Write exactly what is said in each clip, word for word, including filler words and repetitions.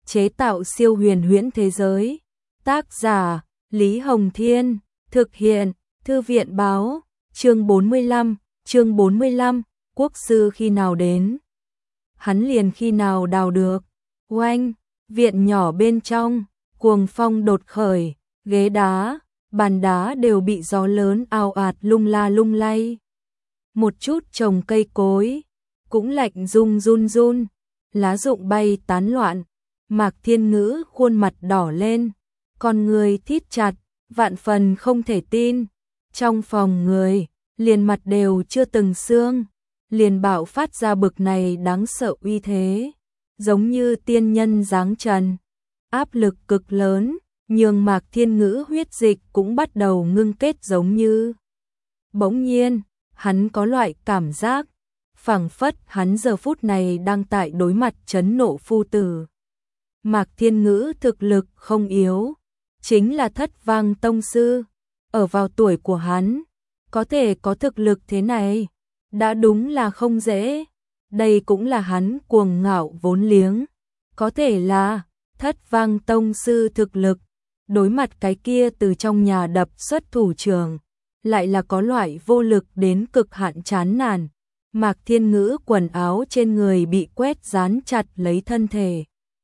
chế tạo siêu huyền huyễn thế giới. Tác giả Lý Hồng Thiên, thực hiện Thư viện Báo. Chương bốn mươi lăm, chương bốn mươi lăm, quốc sư khi nào đến, hắn liền khi nào đào được. Oanh, viện nhỏ bên trong, cuồng phong đột khởi, ghế đá, bàn đá đều bị gió lớn ào ạt lung la lung lay. Một chút trồng cây cối cũng lạnh run run run, lá rụng bay tán loạn. Mạc Thiên Ngữ khuôn mặt đỏ lên, con người thít chặt, vạn phần không thể tin. Trong phòng người, liền mặt đều chưa từng xương, liền bạo phát ra bực này đáng sợ uy thế, giống như tiên nhân giáng trần. Áp lực cực lớn, nhường Mạc Thiên Ngữ huyết dịch cũng bắt đầu ngưng kết giống như. Bỗng nhiên, hắn có loại cảm giác, phảng phất hắn giờ phút này đang tại đối mặt chấn nộ phu tử. Mạc Thiên Ngữ thực lực không yếu, chính là thất vang tông sư, ở vào tuổi của hắn, có thể có thực lực thế này, đã đúng là không dễ. Đây cũng là hắn cuồng ngạo vốn liếng, có thể là thất vang tông sư thực lực, đối mặt cái kia từ trong nhà đập xuất thủ trường, lại là có loại vô lực đến cực hạn chán nản. Mạc Thiên Ngữ quần áo trên người bị quét dán chặt lấy thân thể,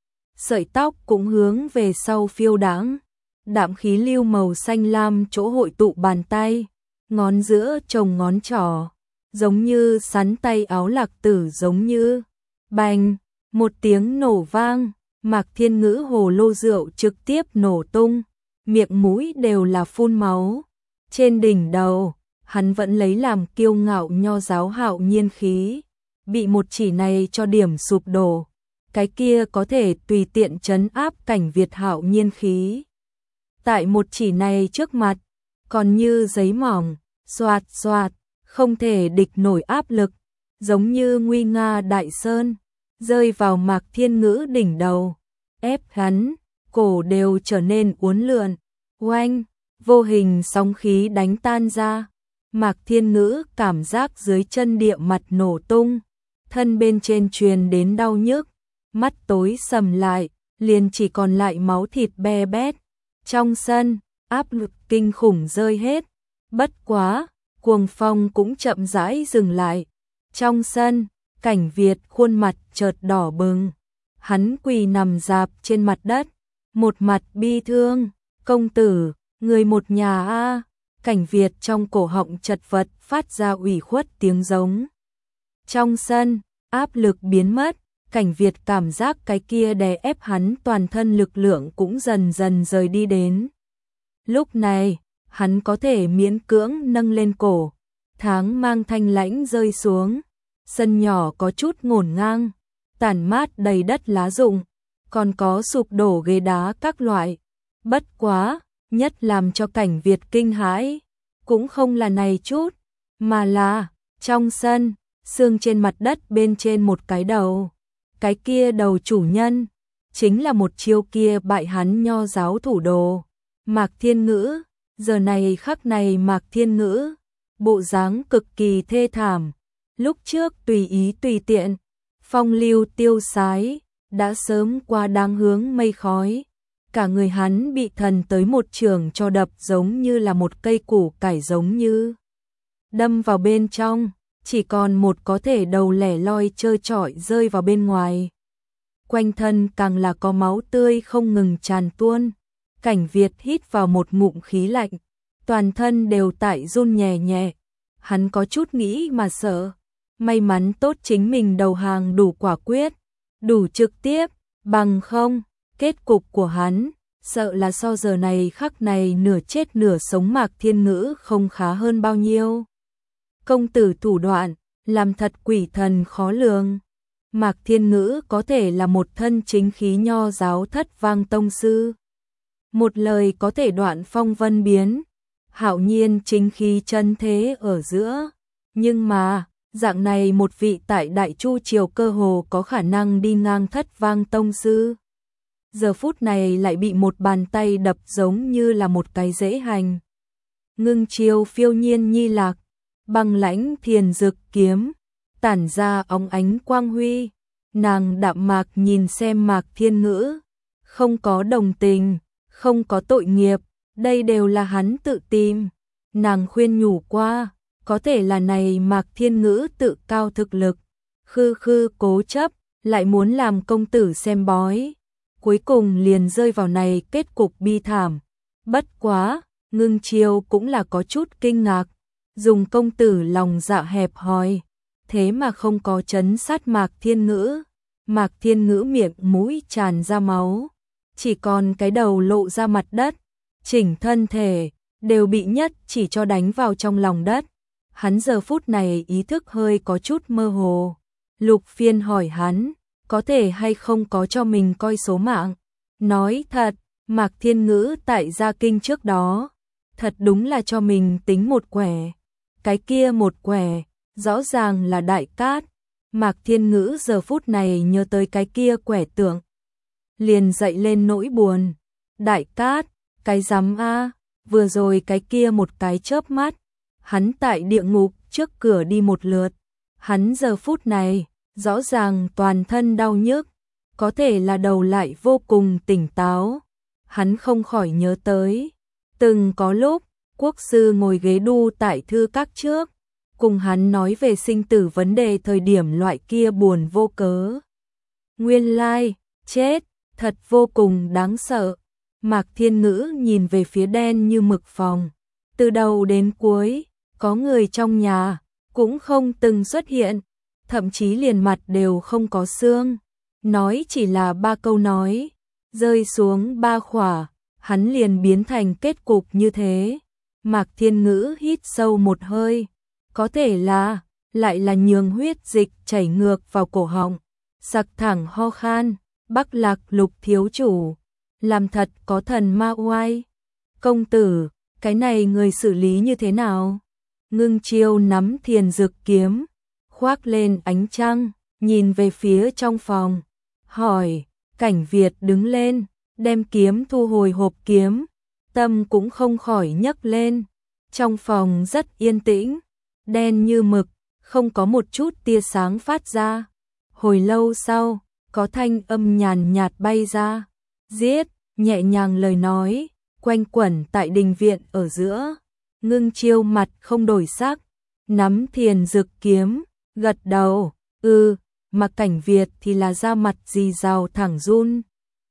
sợi tóc cũng hướng về sau phiêu đãng, đạm khí lưu màu xanh lam chỗ hội tụ bàn tay, ngón giữa chồng ngón trỏ, giống như sắn tay áo lạc tử giống như. Bành, một tiếng nổ vang, Mạc Thiên Ngữ hồ lô rượu trực tiếp nổ tung, miệng mũi đều là phun máu. Trên đỉnh đầu, hắn vẫn lấy làm kiêu ngạo nho giáo Hạo Nhiên khí, bị một chỉ này cho điểm sụp đổ. Cái kia có thể tùy tiện trấn áp cảnh Việt Hạo Nhiên khí, tại một chỉ này trước mặt, còn như giấy mỏng, xoạt xoạt, không thể địch nổi áp lực, giống như nguy nga đại sơn, rơi vào Mạc Thiên Ngữ đỉnh đầu, ép hắn, cổ đều trở nên uốn lượn. Oanh, vô hình sóng khí đánh tan ra, Mạc Thiên Ngữ cảm giác dưới chân địa mặt nổ tung, thân bên trên truyền đến đau nhức, mắt tối sầm lại, liền chỉ còn lại máu thịt be bét. Trong sân, áp lực kinh khủng rơi hết, bất quá, cuồng phong cũng chậm rãi dừng lại. Trong sân, Cảnh Việt khuôn mặt chợt đỏ bừng, hắn quỳ nằm rạp trên mặt đất, một mặt bi thương. Công tử, người một nhà a. Cảnh Việt trong cổ họng chật vật phát ra ủy khuất tiếng giống. Trong sân, áp lực biến mất, Cảnh Việt cảm giác cái kia đè ép hắn toàn thân lực lượng cũng dần dần rời đi đến. Lúc này, hắn có thể miễn cưỡng nâng lên cổ, tháng mang thanh lãnh rơi xuống, sân nhỏ có chút ngổn ngang, tàn mát đầy đất lá rụng, còn có sụp đổ ghế đá các loại. Bất quá, nhất làm cho Cảnh Việt kinh hãi, cũng không là này chút, mà là, trong sân, xương trên mặt đất bên trên một cái đầu. Cái kia đầu chủ nhân, chính là một chiêu kia bại hắn nho giáo thủ đồ, Mạc Thiên Ngữ. Giờ này khắc này Mạc Thiên Ngữ, bộ dáng cực kỳ thê thảm, lúc trước tùy ý tùy tiện, phong lưu tiêu sái, đã sớm qua đáng hướng mây khói. Cả người hắn bị thần tới một trường cho đập giống như là một cây củ cải giống như đâm vào bên trong, chỉ còn một có thể đầu lẻ loi trơ trọi rơi vào bên ngoài. Quanh thân càng là có máu tươi không ngừng tràn tuôn. Cảnh Việt hít vào một ngụm khí lạnh, toàn thân đều tại run nhẹ nhẹ. Hắn có chút nghĩ mà sợ, may mắn tốt chính mình đầu hàng đủ quả quyết, đủ trực tiếp, bằng không, kết cục của hắn, sợ là so giờ này khắc này nửa chết nửa sống Mạc Thiên Ngữ không khá hơn bao nhiêu. Công tử thủ đoạn, làm thật quỷ thần khó lường. Mạc Thiên Ngữ có thể là một thân chính khí nho giáo thất vang tông sư. Một lời có thể đoạn phong vân biến, hạo nhiên chính khí chân thế ở giữa. Nhưng mà, dạng này một vị tại Đại Chu triều cơ hồ có khả năng đi ngang thất vang tông sư, giờ phút này lại bị một bàn tay đập giống như là một cái dễ hành. Ngưng chiêu phiêu nhiên nhi lạc, băng lãnh thiền dực kiếm, tản ra óng ánh quang huy. Nàng đạm mạc nhìn xem Mạc Thiên Ngữ, không có đồng tình, không có tội nghiệp, đây đều là hắn tự tìm. Nàng khuyên nhủ qua, có thể là này Mạc Thiên Ngữ tự cao thực lực, khư khư cố chấp, lại muốn làm công tử xem bói. Cuối cùng liền rơi vào này kết cục bi thảm. Bất quá, Ngưng Chiêu cũng là có chút kinh ngạc, dùng công tử lòng dạ hẹp hòi, thế mà không có trấn sát Mạc Thiên Ngữ. Mạc Thiên Ngữ miệng mũi tràn ra máu, chỉ còn cái đầu lộ ra mặt đất, chỉnh thân thể đều bị nhất chỉ cho đánh vào trong lòng đất. Hắn giờ phút này ý thức hơi có chút mơ hồ. Lục Phiên hỏi hắn, có thể hay không có cho mình coi số mạng. Nói thật, Mạc Thiên Ngữ tại gia kinh trước đó, thật đúng là cho mình tính một quẻ. Cái kia một quẻ, rõ ràng là Đại Cát. Mạc Thiên Ngữ giờ phút này nhớ tới cái kia quẻ tượng, liền dậy lên nỗi buồn. Đại Cát, cái rắm a, vừa rồi cái kia một cái chớp mắt, hắn tại địa ngục trước cửa đi một lượt, hắn giờ phút này rõ ràng toàn thân đau nhức, có thể là đầu lại vô cùng tỉnh táo. Hắn không khỏi nhớ tới, từng có lúc quốc sư ngồi ghế đu tại thư các trước, cùng hắn nói về sinh tử vấn đề thời điểm loại kia buồn vô cớ. Nguyên lai, chết, thật vô cùng đáng sợ. Mạc Thiên Ngữ nhìn về phía đen như mực phòng, từ đầu đến cuối, có người trong nhà, cũng không từng xuất hiện, thậm chí liền mặt đều không có xương. Nói chỉ là ba câu nói, rơi xuống ba khỏa, hắn liền biến thành kết cục như thế. Mạc Thiên Ngữ hít sâu một hơi, có thể là, lại là nhường huyết dịch chảy ngược vào cổ họng, sặc thẳng ho khan. Bắc Lạc Lục thiếu chủ, làm thật có thần ma oai. Công tử, cái này người xử lý như thế nào? Ngưng Chiêu nắm thiền dược kiếm, khoác lên ánh trăng, nhìn về phía trong phòng, hỏi. Cảnh Việt đứng lên, đem kiếm thu hồi hộp kiếm, tâm cũng không khỏi nhấc lên. Trong phòng rất yên tĩnh, đen như mực, không có một chút tia sáng phát ra. Hồi lâu sau, có thanh âm nhàn nhạt bay ra, giết, nhẹ nhàng lời nói, quanh quẩn tại đình viện ở giữa. Ngưng Chiêu mặt không đổi sắc, nắm thiền dược kiếm, gật đầu, ừ, mà Cảnh Việt thì là da mặt rì rào thẳng run.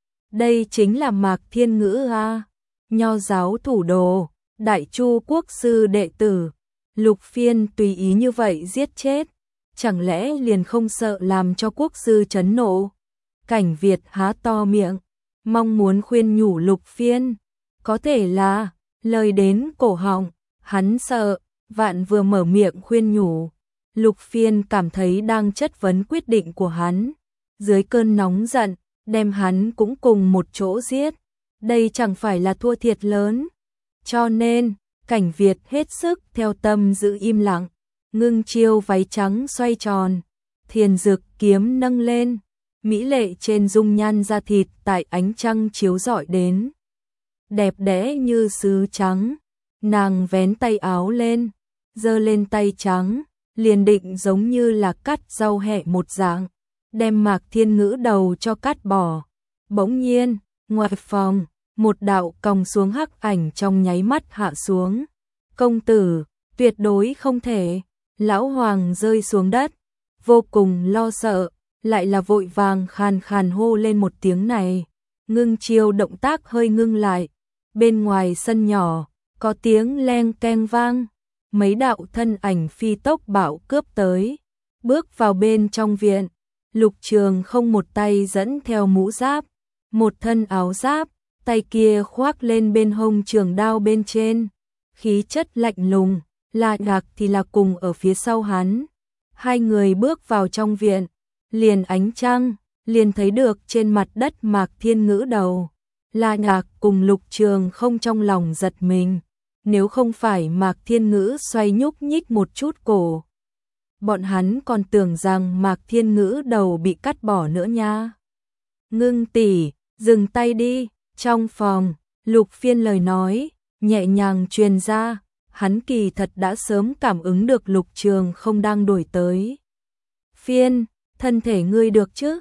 Đây chính là Mạc Thiên Ngữ a, nho giáo thủ đồ, Đại Chu quốc sư đệ tử, Lục Phiên tùy ý như vậy giết chết, chẳng lẽ liền không sợ làm cho quốc sư chấn nộ? Cảnh Việt há to miệng, mong muốn khuyên nhủ Lục Phiên, có thể là, lời đến cổ họng, hắn sợ, vạn vừa mở miệng khuyên nhủ, Lục Phiên cảm thấy đang chất vấn quyết định của hắn, dưới cơn nóng giận, đem hắn cũng cùng một chỗ giết, đây chẳng phải là thua thiệt lớn. Cho nên, Cảnh Việt hết sức theo tâm giữ im lặng. Ngưng Chiêu váy trắng xoay tròn, thiền dược kiếm nâng lên, mỹ lệ trên dung nhan da thịt tại ánh trăng chiếu rọi đến, đẹp đẽ như sứ trắng. Nàng vén tay áo lên, giơ lên tay trắng, liền định giống như là cắt rau hẹ một dạng, đem Mạc Thiên Ngữ đầu cho cắt bỏ. Bỗng nhiên, ngoài phòng, một đạo còng xuống hắc ảnh trong nháy mắt hạ xuống. Công tử, tuyệt đối không thể. Lão Hoàng rơi xuống đất, vô cùng lo sợ, lại là vội vàng khàn khàn hô lên một tiếng này. Ngưng Chiêu động tác hơi ngưng lại, bên ngoài sân nhỏ, có tiếng leng keng vang, mấy đạo thân ảnh phi tốc bạo cướp tới, bước vào bên trong viện. Lục Trường không một tay dẫn theo mũ giáp, một thân áo giáp, tay kia khoác lên bên hông trường đao bên trên, khí chất lạnh lùng. La Ngạc thì là cùng ở phía sau hắn. Hai người bước vào trong viện, liền ánh trăng, liền thấy được trên mặt đất Mạc Thiên Ngữ đầu. La Ngạc cùng Lục Trường không trong lòng giật mình, nếu không phải Mạc Thiên Ngữ xoay nhúc nhích một chút cổ, bọn hắn còn tưởng rằng Mạc Thiên Ngữ đầu bị cắt bỏ nữa nha. Ngưng tỷ, dừng tay đi. Trong phòng, Lục Phiên lời nói nhẹ nhàng truyền ra. Hắn kỳ thật đã sớm cảm ứng được Lục Trường không đang đuổi tới. Phiên, thân thể ngươi được chứ?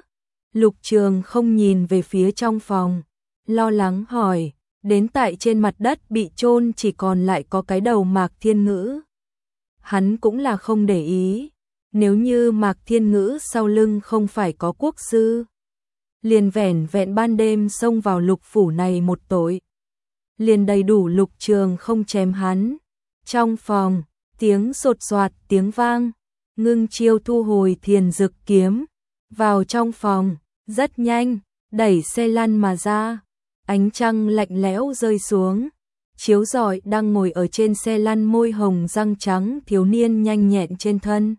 Lục Trường không nhìn về phía trong phòng, lo lắng hỏi, đến tại trên mặt đất bị chôn chỉ còn lại có cái đầu Mạc Thiên Ngữ. Hắn cũng là không để ý, nếu như Mạc Thiên Ngữ sau lưng không phải có quốc sư, liền vẻn vẹn ban đêm xông vào lục phủ này một tội, liền đầy đủ Lục Trường không chém hắn. Trong phòng, tiếng sột soạt tiếng vang, Ngưng Chiêu thu hồi Thiền Dực kiếm, vào trong phòng, rất nhanh, đẩy xe lăn mà ra, ánh trăng lạnh lẽo rơi xuống, chiếu rọi đang ngồi ở trên xe lăn môi hồng răng trắng thiếu niên nhanh nhẹn trên thân.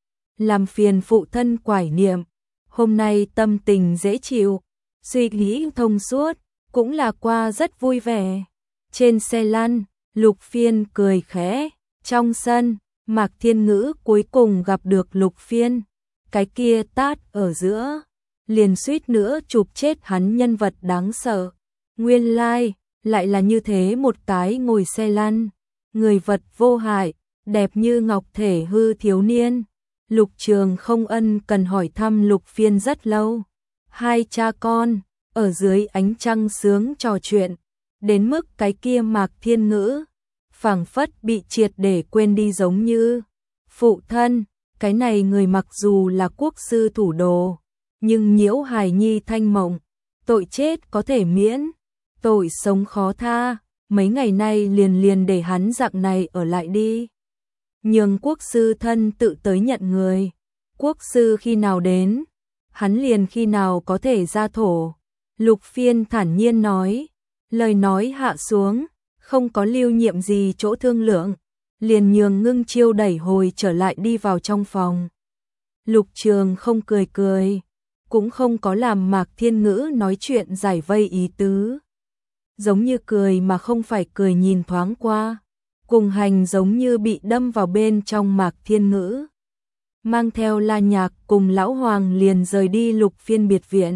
Làm phiền phụ thân quải niệm, hôm nay tâm tình dễ chịu, suy nghĩ thông suốt, cũng là qua rất vui vẻ. Trên xe lăn, Lục Phiên cười khẽ, trong sân, Mạc Thiên Ngữ cuối cùng gặp được Lục Phiên, cái kia tát ở giữa, liền suýt nữa chụp chết hắn nhân vật đáng sợ. Nguyên lai, like, lại là như thế một cái ngồi xe lăn, người vật vô hại, đẹp như ngọc thể hư thiếu niên. Lục Trường không ân cần hỏi thăm Lục Phiên rất lâu. Hai cha con, ở dưới ánh trăng sướng trò chuyện, đến mức cái kia Mạc Thiên Ngữ, phảng phất bị triệt để quên đi giống như. Phụ thân, cái này người mặc dù là quốc sư thủ đồ, nhưng nhiễu hài nhi thanh mộng, tội chết có thể miễn, tội sống khó tha, mấy ngày nay liền liền để hắn dạng này ở lại đi. Nhường quốc sư thân tự tới nhận người, quốc sư khi nào đến, hắn liền khi nào có thể ra thổ. Lục Phiên thản nhiên nói, lời nói hạ xuống, không có lưu nhiệm gì chỗ thương lượng, liền nhường Ngưng Chiêu đẩy hồi trở lại đi vào trong phòng. Lục Trường không cười cười, cũng không có làm Mạc Thiên Ngữ nói chuyện giải vây ý tứ. Giống như cười mà không phải cười nhìn thoáng qua, cùng hành giống như bị đâm vào bên trong Mạc Thiên Ngữ. Mang theo La Nhạc cùng Lão Hoàng liền rời đi Lục Phiên biệt viện.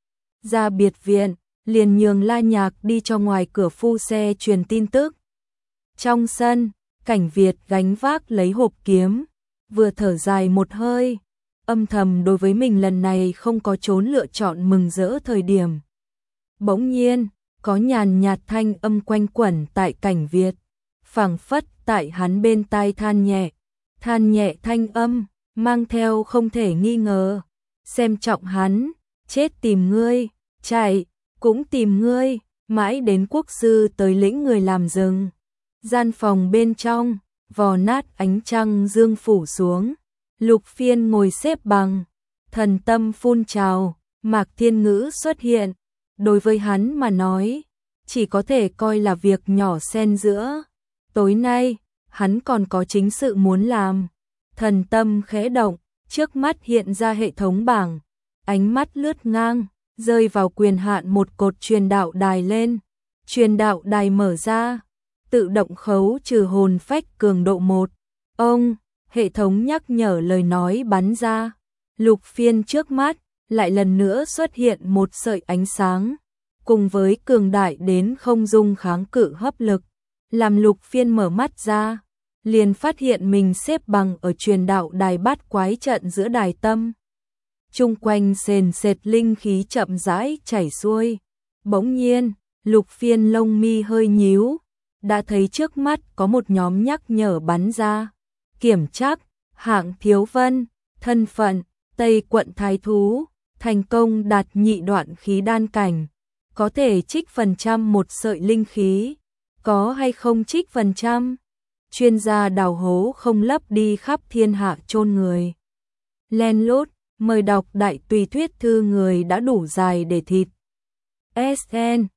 Ra biệt viện, liền nhường La Nhạc đi cho ngoài cửa phu xe truyền tin tức. Trong sân, Cảnh Việt gánh vác lấy hộp kiếm, vừa thở dài một hơi, âm thầm đối với mình lần này không có trốn lựa chọn mừng rỡ thời điểm. Bỗng nhiên, có nhàn nhạt thanh âm quanh quẩn tại Cảnh Việt, phảng phất tại hắn bên tai than nhẹ, than nhẹ thanh âm, mang theo không thể nghi ngờ, xem trọng hắn, chết tìm ngươi, chạy, cũng tìm ngươi, mãi đến quốc sư tới lĩnh người làm rừng. Gian phòng bên trong, vò nát ánh trăng dương phủ xuống, Lục Phiên ngồi xếp bằng, thần tâm phun trào, Mạc Thiên Ngữ xuất hiện, đối với hắn mà nói, chỉ có thể coi là việc nhỏ xen giữa. Tối nay, hắn còn có chính sự muốn làm. Thần tâm khẽ động, trước mắt hiện ra hệ thống bảng, ánh mắt lướt ngang, rơi vào quyền hạn một cột truyền đạo đài lên. Truyền đạo đài mở ra, tự động khấu trừ hồn phách cường độ một. Ông, hệ thống nhắc nhở lời nói bắn ra. Lục Phiên trước mắt, lại lần nữa xuất hiện một sợi ánh sáng, cùng với cường đại đến không dung kháng cự hấp lực. Làm Lục Phiên mở mắt ra, liền phát hiện mình xếp bằng ở truyền đạo đài bát quái trận giữa đài tâm. Chung quanh sền sệt linh khí chậm rãi chảy xuôi. Bỗng nhiên, Lục Phiên lông mi hơi nhíu, đã thấy trước mắt có một nhóm nhắc nhở bắn ra. Kiểm trắc, hạng thiếu vân, thân phận, Tây quận thái thú, thành công đạt nhị đoạn khí đan cảnh, có thể trích phần trăm một sợi linh khí, có hay không trích phần trăm? Chuyên gia đào hố không lấp đi khắp thiên hạ chôn người. Len lút, mời đọc đại tùy thuyết thư người đã đủ dài để thịt. ét en